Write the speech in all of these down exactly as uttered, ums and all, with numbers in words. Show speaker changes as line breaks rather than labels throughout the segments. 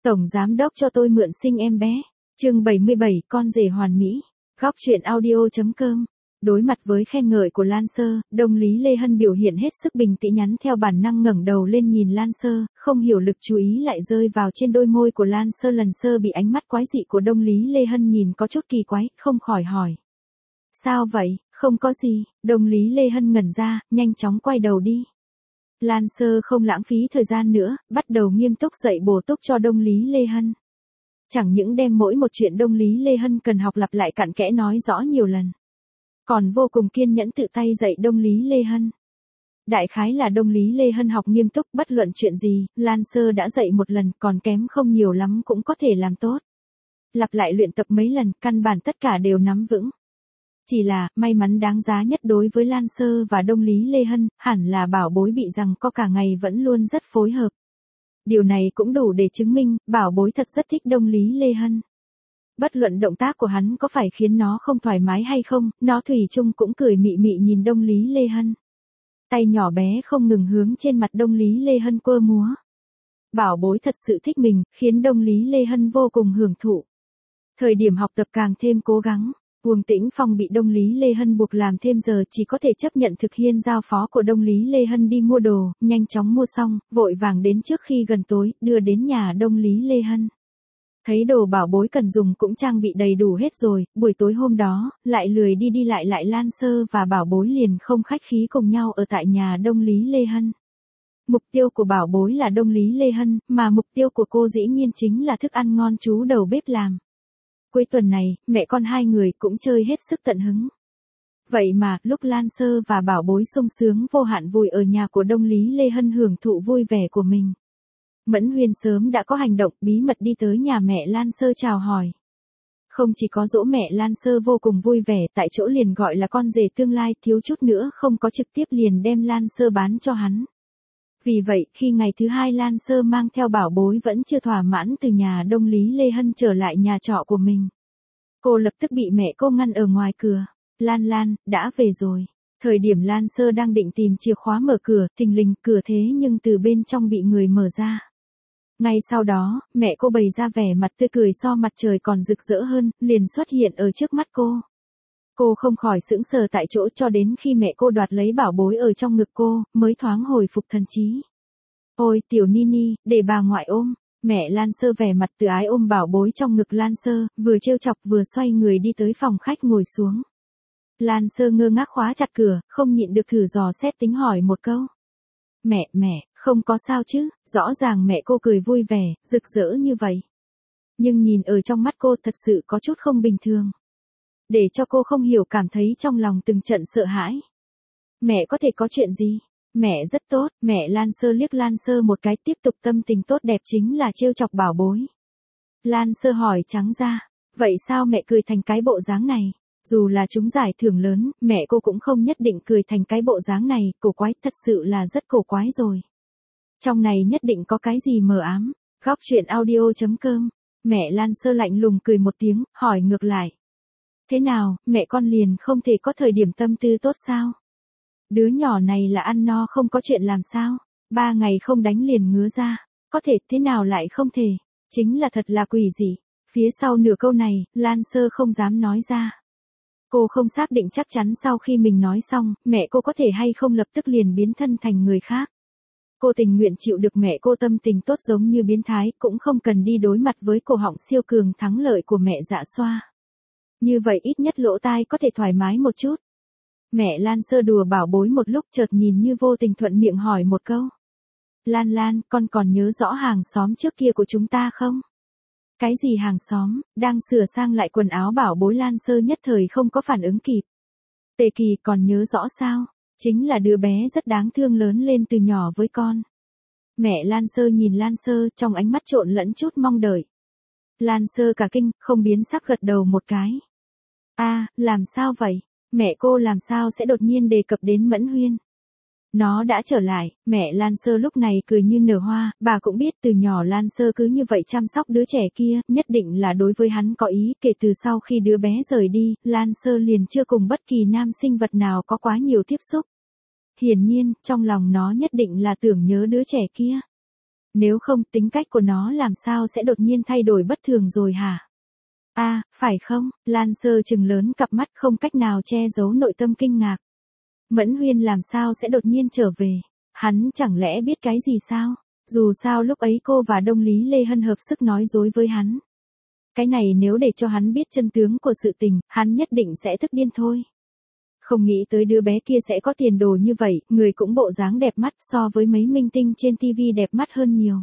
Tổng giám đốc cho tôi mượn sinh em bé. Chương bảy mươi bảy, con rể hoàn mỹ. Góc truyện audio.com. Đối mặt với khen ngợi của Lan Sơ, Đông Lý Lê Hân biểu hiện hết sức bình tĩnh, nhắn theo bản năng ngẩng đầu lên nhìn Lan Sơ, không hiểu lực chú ý lại rơi vào trên đôi môi của Lan Sơ. Lần Sơ bị ánh mắt quái dị của Đông Lý Lê Hân nhìn có chút kỳ quái, không khỏi hỏi. Sao vậy? Không có gì. Đông Lý Lê Hân ngẩn ra, nhanh chóng quay đầu đi. Lan Sơ không lãng phí thời gian nữa, bắt đầu nghiêm túc dạy bổ túc cho Đông Lý Lê Hân. Chẳng những đem mỗi một chuyện Đông Lý Lê Hân cần học lặp lại cặn kẽ nói rõ nhiều lần, còn vô cùng kiên nhẫn tự tay dạy Đông Lý Lê Hân. Đại khái là Đông Lý Lê Hân học nghiêm túc, bất luận chuyện gì, Lan Sơ đã dạy một lần, còn kém không nhiều lắm cũng có thể làm tốt. Lặp lại luyện tập mấy lần, căn bản tất cả đều nắm vững. Chỉ là, may mắn đáng giá nhất đối với Lan Sơ và Đông Lý Lê Hân, hẳn là bảo bối bị rằng co cả ngày vẫn luôn rất phối hợp. Điều này cũng đủ để chứng minh, bảo bối thật rất thích Đông Lý Lê Hân. Bất luận động tác của hắn có phải khiến nó không thoải mái hay không, nó thủy chung cũng cười mị mị nhìn Đông Lý Lê Hân. Tay nhỏ bé không ngừng hướng trên mặt Đông Lý Lê Hân quơ múa. Bảo bối thật sự thích mình, khiến Đông Lý Lê Hân vô cùng hưởng thụ. Thời điểm học tập càng thêm cố gắng. Uông Tĩnh Phong bị Đông Lý Lê Hân buộc làm thêm giờ, chỉ có thể chấp nhận thực hiện giao phó của Đông Lý Lê Hân đi mua đồ, nhanh chóng mua xong, vội vàng đến trước khi gần tối, đưa đến nhà Đông Lý Lê Hân. Thấy đồ bảo bối cần dùng cũng trang bị đầy đủ hết rồi, buổi tối hôm đó, lại lười đi đi lại lại Lan Sơ và bảo bối liền không khách khí cùng nhau ở tại nhà Đông Lý Lê Hân. Mục tiêu của bảo bối là Đông Lý Lê Hân, mà mục tiêu của cô dĩ nhiên chính là thức ăn ngon chú đầu bếp làm. Cuối tuần này, mẹ con hai người cũng chơi hết sức tận hứng. Vậy mà, lúc Lan Sơ và bảo bối sung sướng vô hạn vui ở nhà của Đông Lý Lê Hân hưởng thụ vui vẻ của mình, Mẫn Huyên sớm đã có hành động bí mật đi tới nhà mẹ Lan Sơ chào hỏi. Không chỉ có dỗ mẹ Lan Sơ vô cùng vui vẻ, tại chỗ liền gọi là con rể tương lai, thiếu chút nữa không có trực tiếp liền đem Lan Sơ bán cho hắn. Vì vậy, khi ngày thứ hai Lan Sơ mang theo bảo bối vẫn chưa thỏa mãn từ nhà Đông Lý Lê Hân trở lại nhà trọ của mình, cô lập tức bị mẹ cô ngăn ở ngoài cửa. Lan Lan, đã về rồi. Thời điểm Lan Sơ đang định tìm chìa khóa mở cửa, thình lình cửa thế nhưng từ bên trong bị người mở ra. Ngay sau đó, mẹ cô bày ra vẻ mặt tươi cười so mặt trời còn rực rỡ hơn, liền xuất hiện ở trước mắt cô. Cô không khỏi sững sờ tại chỗ cho đến khi mẹ cô đoạt lấy bảo bối ở trong ngực cô, mới thoáng hồi phục thần trí. Ôi tiểu Nini, để bà ngoại ôm. Mẹ Lan Sơ vẻ mặt từ ái ôm bảo bối trong ngực Lan Sơ, vừa trêu chọc vừa xoay người đi tới phòng khách ngồi xuống. Lan Sơ ngơ ngác khóa chặt cửa, không nhịn được thử dò xét tính hỏi một câu. Mẹ, mẹ, không có sao chứ? Rõ ràng mẹ cô cười vui vẻ, rực rỡ như vậy. Nhưng nhìn ở trong mắt cô thật sự có chút không bình thường. Để cho cô không hiểu cảm thấy trong lòng từng trận sợ hãi. Mẹ có thể có chuyện gì? Mẹ rất tốt. Mẹ Lan Sơ liếc Lan Sơ một cái, tiếp tục tâm tình tốt đẹp chính là trêu chọc bảo bối. Lan Sơ hỏi trắng ra. Vậy sao mẹ cười thành cái bộ dáng này? Dù là trúng giải thưởng lớn, mẹ cô cũng không nhất định cười thành cái bộ dáng này, cổ quái, thật sự là rất cổ quái rồi. Trong này nhất định có cái gì mờ ám. Góc truyện audio.com. Mẹ Lan Sơ lạnh lùng cười một tiếng, hỏi ngược lại. Thế nào, mẹ con liền không thể có thời điểm tâm tư tốt sao? Đứa nhỏ này là ăn no không có chuyện làm sao? Ba ngày không đánh liền ngứa ra. Có thể, thế nào lại không thể? Chính là thật là quỷ dị. Phía sau nửa câu này, Lan Sơ không dám nói ra. Cô không xác định chắc chắn sau khi mình nói xong, mẹ cô có thể hay không lập tức liền biến thân thành người khác. Cô tình nguyện chịu được mẹ cô tâm tình tốt giống như biến thái, cũng không cần đi đối mặt với cổ họng siêu cường thắng lợi của mẹ Dạ Xoa. Như vậy ít nhất lỗ tai có thể thoải mái một chút. Mẹ Lan Sơ đùa bảo bối một lúc, chợt nhìn như vô tình thuận miệng hỏi một câu. Lan Lan, con còn nhớ rõ hàng xóm trước kia của chúng ta không? Cái gì hàng xóm? Đang sửa sang lại quần áo bảo bối Lan Sơ nhất thời không có phản ứng kịp. Tề Kỳ còn nhớ rõ sao? Chính là đứa bé rất đáng thương lớn lên từ nhỏ với con. Mẹ Lan Sơ nhìn Lan Sơ, trong ánh mắt trộn lẫn chút mong đợi. Lan Sơ cả kinh, không biến sắc gật đầu một cái. A, à, làm sao vậy? Mẹ cô làm sao sẽ đột nhiên đề cập đến Mẫn Huyên? Nó đã trở lại. Mẹ Lan Sơ lúc này cười như nở hoa, bà cũng biết từ nhỏ Lan Sơ cứ như vậy chăm sóc đứa trẻ kia, nhất định là đối với hắn có ý. Kể từ sau khi đứa bé rời đi, Lan Sơ liền chưa cùng bất kỳ nam sinh vật nào có quá nhiều tiếp xúc. Hiển nhiên, trong lòng nó nhất định là tưởng nhớ đứa trẻ kia. Nếu không, tính cách của nó làm sao sẽ đột nhiên thay đổi bất thường rồi hả? A, à, phải không? Lan Sơ trừng lớn cặp mắt không cách nào che giấu nội tâm kinh ngạc. Mẫn Huyên làm sao sẽ đột nhiên trở về? Hắn chẳng lẽ biết cái gì sao? Dù sao lúc ấy cô và Đông Lý Lê Hân hợp sức nói dối với hắn. Cái này nếu để cho hắn biết chân tướng của sự tình, hắn nhất định sẽ tức điên thôi. Không nghĩ tới đứa bé kia sẽ có tiền đồ như vậy, người cũng bộ dáng đẹp mắt so với mấy minh tinh trên tivi đẹp mắt hơn nhiều.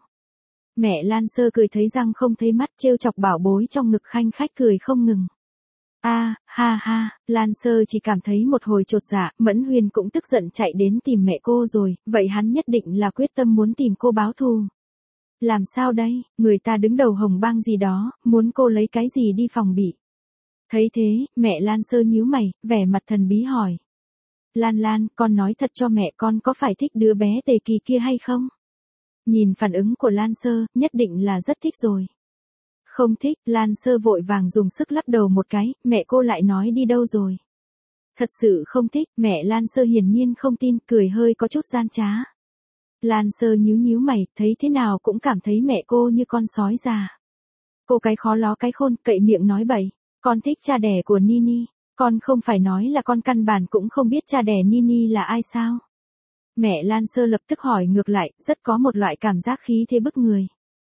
Mẹ Lan Sơ cười thấy răng không thấy mắt, trêu chọc bảo bối trong ngực khanh khách cười không ngừng. A, à, ha ha, Lan Sơ chỉ cảm thấy một hồi chột dạ, Mẫn Huyên cũng tức giận chạy đến tìm mẹ cô rồi, vậy hắn nhất định là quyết tâm muốn tìm cô báo thù. Làm sao đây, người ta đứng đầu hồng bang gì đó, muốn cô lấy cái gì đi phòng bị. Thấy thế, mẹ Lan Sơ nhíu mày, vẻ mặt thần bí hỏi. Lan Lan, con nói thật cho mẹ, con có phải thích đứa bé Tề Kỳ kia hay không? Nhìn phản ứng của Lan Sơ, nhất định là rất thích rồi. Không thích, Lan Sơ vội vàng dùng sức lắc đầu một cái, mẹ cô lại nói đi đâu rồi? Thật sự không thích, mẹ Lan Sơ hiển nhiên không tin, cười hơi có chút gian trá. Lan Sơ nhíu nhíu mày, thấy thế nào cũng cảm thấy mẹ cô như con sói già. Cô cái khó ló cái khôn, cậy miệng nói bậy, con thích cha đẻ của Nini, con không phải nói là con căn bản cũng không biết cha đẻ Nini là ai sao? Mẹ Lan Sơ lập tức hỏi ngược lại, rất có một loại cảm giác khí thế bức người.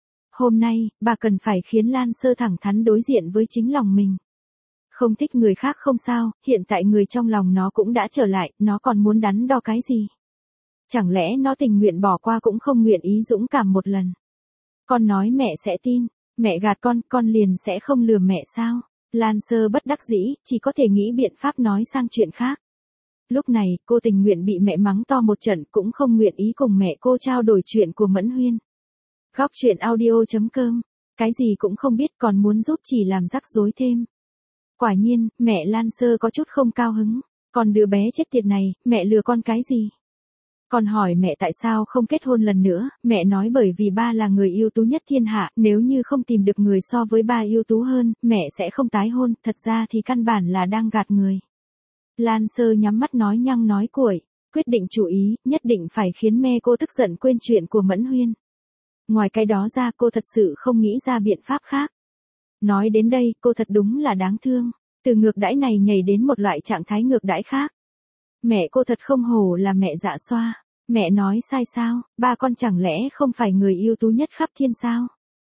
Hôm nay, bà cần phải khiến Lan Sơ thẳng thắn đối diện với chính lòng mình. Không thích người khác không sao, hiện tại người trong lòng nó cũng đã trở lại, nó còn muốn đắn đo cái gì? Chẳng lẽ nó tình nguyện bỏ qua cũng không nguyện ý dũng cảm một lần? Con nói mẹ sẽ tin, mẹ gạt con, con liền sẽ không lừa mẹ sao? Lan Sơ bất đắc dĩ, chỉ có thể nghĩ biện pháp nói sang chuyện khác. Lúc này, cô tình nguyện bị mẹ mắng to một trận cũng không nguyện ý cùng mẹ cô trao đổi chuyện của Mẫn Huyên. Góc truyện audio chấm com, cái gì cũng không biết còn muốn giúp chỉ làm rắc rối thêm. Quả nhiên, mẹ Lan Sơ có chút không cao hứng, còn đứa bé chết tiệt này, mẹ lừa con cái gì? Còn hỏi mẹ tại sao không kết hôn lần nữa, mẹ nói bởi vì ba là người ưu tú nhất thiên hạ, nếu như không tìm được người so với ba ưu tú hơn, mẹ sẽ không tái hôn, thật ra thì căn bản là đang gạt người. Lan Sơ nhắm mắt nói nhăng nói cuội, quyết định chủ ý, nhất định phải khiến mẹ cô tức giận quên chuyện của Mẫn Huyên. Ngoài cái đó ra cô thật sự không nghĩ ra biện pháp khác. Nói đến đây, cô thật đúng là đáng thương, từ ngược đãi này nhảy đến một loại trạng thái ngược đãi khác. Mẹ cô thật không hổ là mẹ dạ xoa, mẹ nói sai sao, ba con chẳng lẽ không phải người ưu tú nhất khắp thiên sao?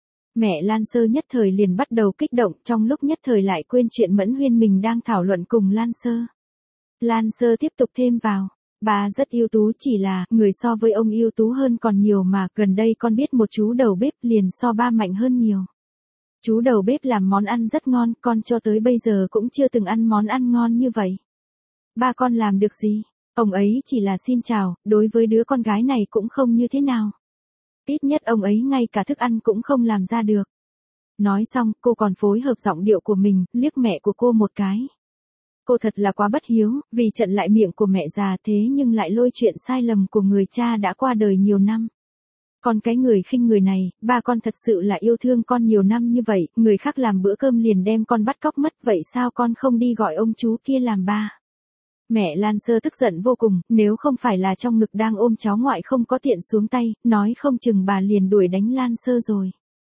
Mẹ Lan Sơ nhất thời liền bắt đầu kích động, trong lúc nhất thời lại quên chuyện Mẫn Huyên mình đang thảo luận cùng Lan Sơ. Lan Sơ tiếp tục thêm vào, bà rất ưu tú, chỉ là, người so với ông ưu tú hơn còn nhiều mà, gần đây con biết một chú đầu bếp liền so ba mạnh hơn nhiều. Chú đầu bếp làm món ăn rất ngon, con cho tới bây giờ cũng chưa từng ăn món ăn ngon như vậy. Ba con làm được gì? Ông ấy chỉ là xin chào, đối với đứa con gái này cũng không như thế nào. Ít nhất ông ấy ngay cả thức ăn cũng không làm ra được. Nói xong, cô còn phối hợp giọng điệu của mình, liếc mẹ của cô một cái. Cô thật là quá bất hiếu, vì trận lại miệng của mẹ già thế nhưng lại lôi chuyện sai lầm của người cha đã qua đời nhiều năm. Còn cái người khinh người này, ba con thật sự là yêu thương con nhiều năm như vậy, người khác làm bữa cơm liền đem con bắt cóc mất, vậy sao con không đi gọi ông chú kia làm ba? Mẹ Lan Sơ tức giận vô cùng, nếu không phải là trong ngực đang ôm cháu ngoại không có tiện xuống tay, nói không chừng bà liền đuổi đánh Lan Sơ rồi.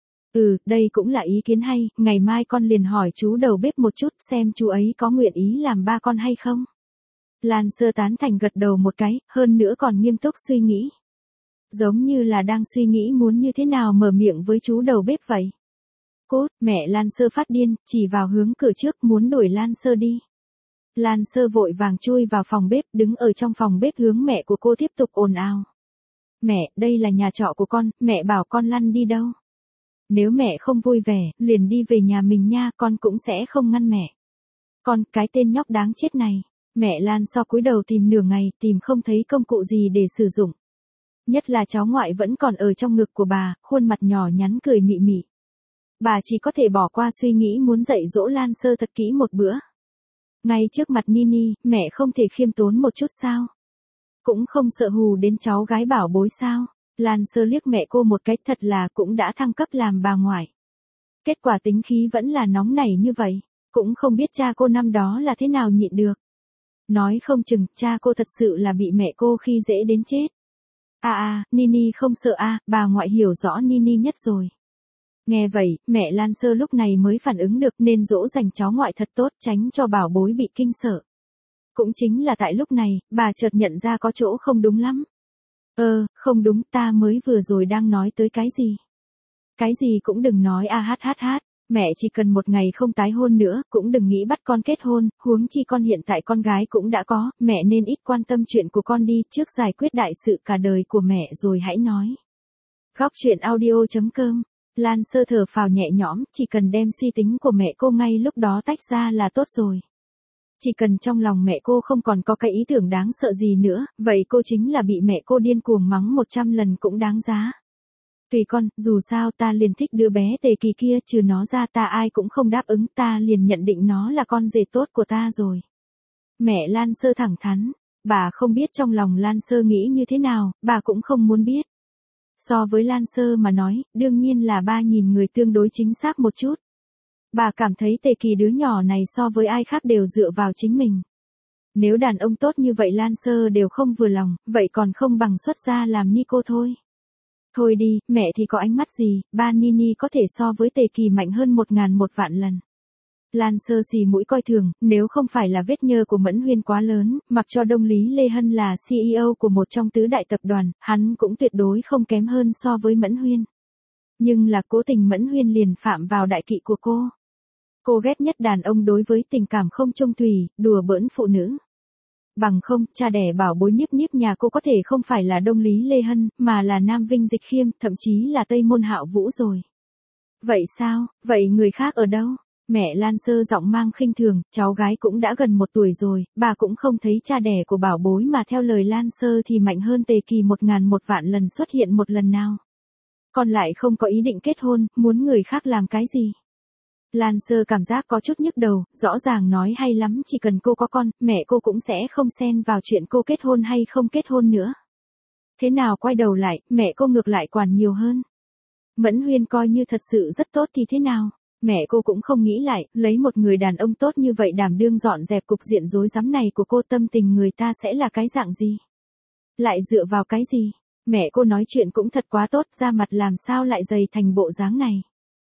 Ừ, đây cũng là ý kiến hay, ngày mai con liền hỏi chú đầu bếp một chút xem chú ấy có nguyện ý làm ba con hay không. Lan Sơ tán thành gật đầu một cái, hơn nữa còn nghiêm túc suy nghĩ. Giống như là đang suy nghĩ muốn như thế nào mở miệng với chú đầu bếp vậy. Cốt, mẹ Lan Sơ phát điên, chỉ vào hướng cửa trước muốn đuổi Lan Sơ đi. Lan Sơ vội vàng chui vào phòng bếp, đứng ở trong phòng bếp hướng mẹ của cô tiếp tục ồn ào. Mẹ, đây là nhà trọ của con, mẹ bảo con lăn đi đâu. Nếu mẹ không vui vẻ, liền đi về nhà mình nha, con cũng sẽ không ngăn mẹ. Con, cái tên nhóc đáng chết này. Mẹ Lan So cúi đầu tìm nửa ngày, tìm không thấy công cụ gì để sử dụng. Nhất là cháu ngoại vẫn còn ở trong ngực của bà, khuôn mặt nhỏ nhắn cười mị mị. Bà chỉ có thể bỏ qua suy nghĩ muốn dạy dỗ Lan Sơ thật kỹ một bữa. Ngay trước mặt Nini, mẹ không thể khiêm tốn một chút sao? Cũng không sợ hù đến cháu gái bảo bối sao? Lan Sơ liếc mẹ cô một cái, thật là cũng đã thăng cấp làm bà ngoại. Kết quả tính khí vẫn là nóng nảy như vậy, cũng không biết cha cô năm đó là thế nào nhịn được. Nói không chừng, cha cô thật sự là bị mẹ cô khi dễ đến chết. À à, Nini không sợ à, bà ngoại hiểu rõ Nini nhất rồi. Nghe vậy, mẹ Lan Sơ lúc này mới phản ứng được nên dỗ dành cháu ngoại thật tốt tránh cho bảo bối bị kinh sợ. Cũng chính là tại lúc này, bà chợt nhận ra có chỗ không đúng lắm. Ơ, không đúng, ta mới vừa rồi đang nói tới cái gì? Cái gì cũng đừng nói a hát hát hát, mẹ chỉ cần một ngày không tái hôn nữa, cũng đừng nghĩ bắt con kết hôn, huống chi con hiện tại con gái cũng đã có, mẹ nên ít quan tâm chuyện của con đi, trước giải quyết đại sự cả đời của mẹ rồi hãy nói. Góc truyện audio chấm com, Lan Sơ thở phào nhẹ nhõm, chỉ cần đem suy tính của mẹ cô ngay lúc đó tách ra là tốt rồi. Chỉ cần trong lòng mẹ cô không còn có cái ý tưởng đáng sợ gì nữa, vậy cô chính là bị mẹ cô điên cuồng mắng một trăm lần cũng đáng giá. Tùy con, dù sao ta liền thích đứa bé Tề Kỳ kia, trừ nó ra ta ai cũng không đáp ứng, ta liền nhận định nó là con rể tốt của ta rồi. Mẹ Lan Sơ thẳng thắn, bà không biết trong lòng Lan Sơ nghĩ như thế nào, bà cũng không muốn biết. So với Lan Sơ mà nói, đương nhiên là ba nhìn người tương đối chính xác một chút. Bà cảm thấy Tề Kỳ đứa nhỏ này so với ai khác đều dựa vào chính mình. Nếu đàn ông tốt như vậy Lan Sơ đều không vừa lòng, vậy còn không bằng xuất gia làm ni cô thôi. Thôi đi, mẹ thì có ánh mắt gì, ba Nini có thể so với Tề Kỳ mạnh hơn một ngàn một vạn lần. Lan Sơ xì mũi coi thường, nếu không phải là vết nhơ của Mẫn Huyên quá lớn, mặc cho Đông Lý Lê Hân là xê e ô của một trong tứ đại tập đoàn, hắn cũng tuyệt đối không kém hơn so với Mẫn Huyên. Nhưng là cố tình Mẫn Huyên liền phạm vào đại kỵ của cô. Cô ghét nhất đàn ông đối với tình cảm không trung thủy, đùa bỡn phụ nữ. Bằng không, cha đẻ bảo bối Niếp Niếp nhà cô có thể không phải là Đông Lý Lê Hân, mà là Nam Vinh Dịch Khiêm, thậm chí là Tây Môn Hạo Vũ rồi. Vậy sao, vậy người khác ở đâu? Mẹ Lan Sơ giọng mang khinh thường, cháu gái cũng đã gần một tuổi rồi, bà cũng không thấy cha đẻ của bảo bối mà theo lời Lan Sơ thì mạnh hơn Tề Kỳ một ngàn một vạn lần xuất hiện một lần nào. Còn lại không có ý định kết hôn, muốn người khác làm cái gì? Lan Sơ cảm giác có chút nhức đầu, rõ ràng nói hay lắm chỉ cần cô có con, mẹ cô cũng sẽ không xen vào chuyện cô kết hôn hay không kết hôn nữa. Thế nào quay đầu lại, mẹ cô ngược lại quản nhiều hơn. Mẫn Huyên coi như thật sự rất tốt thì thế nào? Mẹ cô cũng không nghĩ lại, lấy một người đàn ông tốt như vậy đảm đương dọn dẹp cục diện rối rắm này của cô, tâm tình người ta sẽ là cái dạng gì? Lại dựa vào cái gì? Mẹ cô nói chuyện cũng thật quá tốt, ra mặt làm sao lại dày thành bộ dáng này?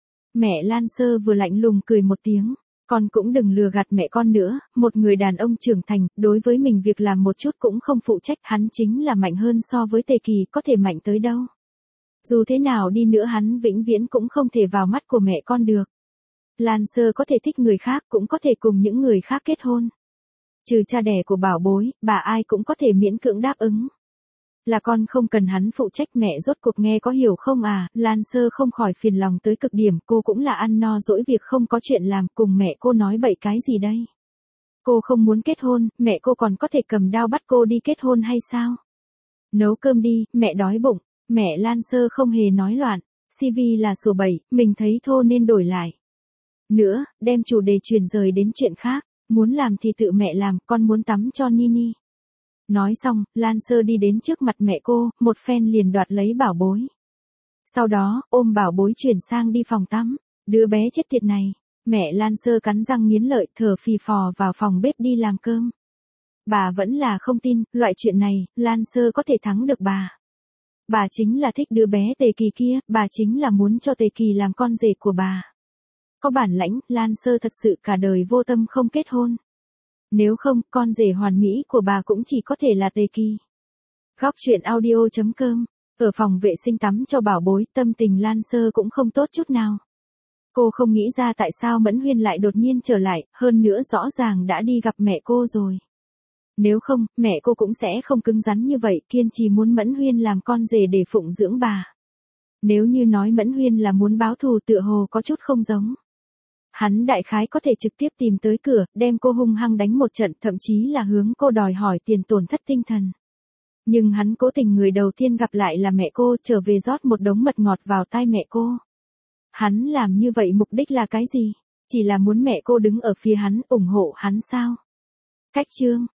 Mẹ Lan Sơ vừa lạnh lùng cười một tiếng, con cũng đừng lừa gạt mẹ con nữa, một người đàn ông trưởng thành, đối với mình việc làm một chút cũng không phụ trách, hắn chính là mạnh hơn so với Tề Kỳ, có thể mạnh tới đâu. Dù thế nào đi nữa hắn vĩnh viễn cũng không thể vào mắt của mẹ con được. Lan Sơ có thể thích người khác, cũng có thể cùng những người khác kết hôn. Trừ cha đẻ của bảo bối, bà ai cũng có thể miễn cưỡng đáp ứng. Là con không cần hắn phụ trách, mẹ rốt cuộc nghe có hiểu không à? Lan Sơ không khỏi phiền lòng tới cực điểm, cô cũng là ăn no dỗi việc không có chuyện làm, cùng mẹ cô nói bậy cái gì đây? Cô không muốn kết hôn, mẹ cô còn có thể cầm đao bắt cô đi kết hôn hay sao? Nấu cơm đi, mẹ đói bụng. Mẹ Lan Sơ không hề nói loạn, xê vê là sổ bảy, mình thấy thô nên đổi lại. Nữa, đem chủ đề chuyển rời đến chuyện khác, muốn làm thì tự mẹ làm, con muốn tắm cho Nini. Nói xong, Lan Sơ đi đến trước mặt mẹ cô, một phen liền đoạt lấy bảo bối. Sau đó, ôm bảo bối chuyển sang đi phòng tắm, đứa bé chết tiệt này. Mẹ Lan Sơ cắn răng nghiến lợi, thở phì phò vào phòng bếp đi làm cơm. Bà vẫn là không tin, loại chuyện này, Lan Sơ có thể thắng được bà. Bà chính là thích đứa bé Tề Kỳ kia, bà chính là muốn cho Tề Kỳ làm con rể của bà. Có bản lãnh, Lan Sơ thật sự cả đời vô tâm không kết hôn. Nếu không, con rể hoàn mỹ của bà cũng chỉ có thể là Tề Kỳ. Góc truyện audio chấm com, ở phòng vệ sinh tắm cho bảo bối, tâm tình Lan Sơ cũng không tốt chút nào. Cô không nghĩ ra tại sao Mẫn Huyên lại đột nhiên trở lại, hơn nữa rõ ràng đã đi gặp mẹ cô rồi. Nếu không, mẹ cô cũng sẽ không cứng rắn như vậy, kiên trì muốn Mẫn Huyên làm con rể để phụng dưỡng bà. Nếu như nói Mẫn Huyên là muốn báo thù tựa hồ có chút không giống. Hắn đại khái có thể trực tiếp tìm tới cửa, đem cô hung hăng đánh một trận, thậm chí là hướng cô đòi hỏi tiền tổn thất tinh thần. Nhưng hắn cố tình người đầu tiên gặp lại là mẹ cô, trở về rót một đống mật ngọt vào tai mẹ cô. Hắn làm như vậy mục đích là cái gì? Chỉ là muốn mẹ cô đứng ở phía hắn, ủng hộ hắn sao? Cách chương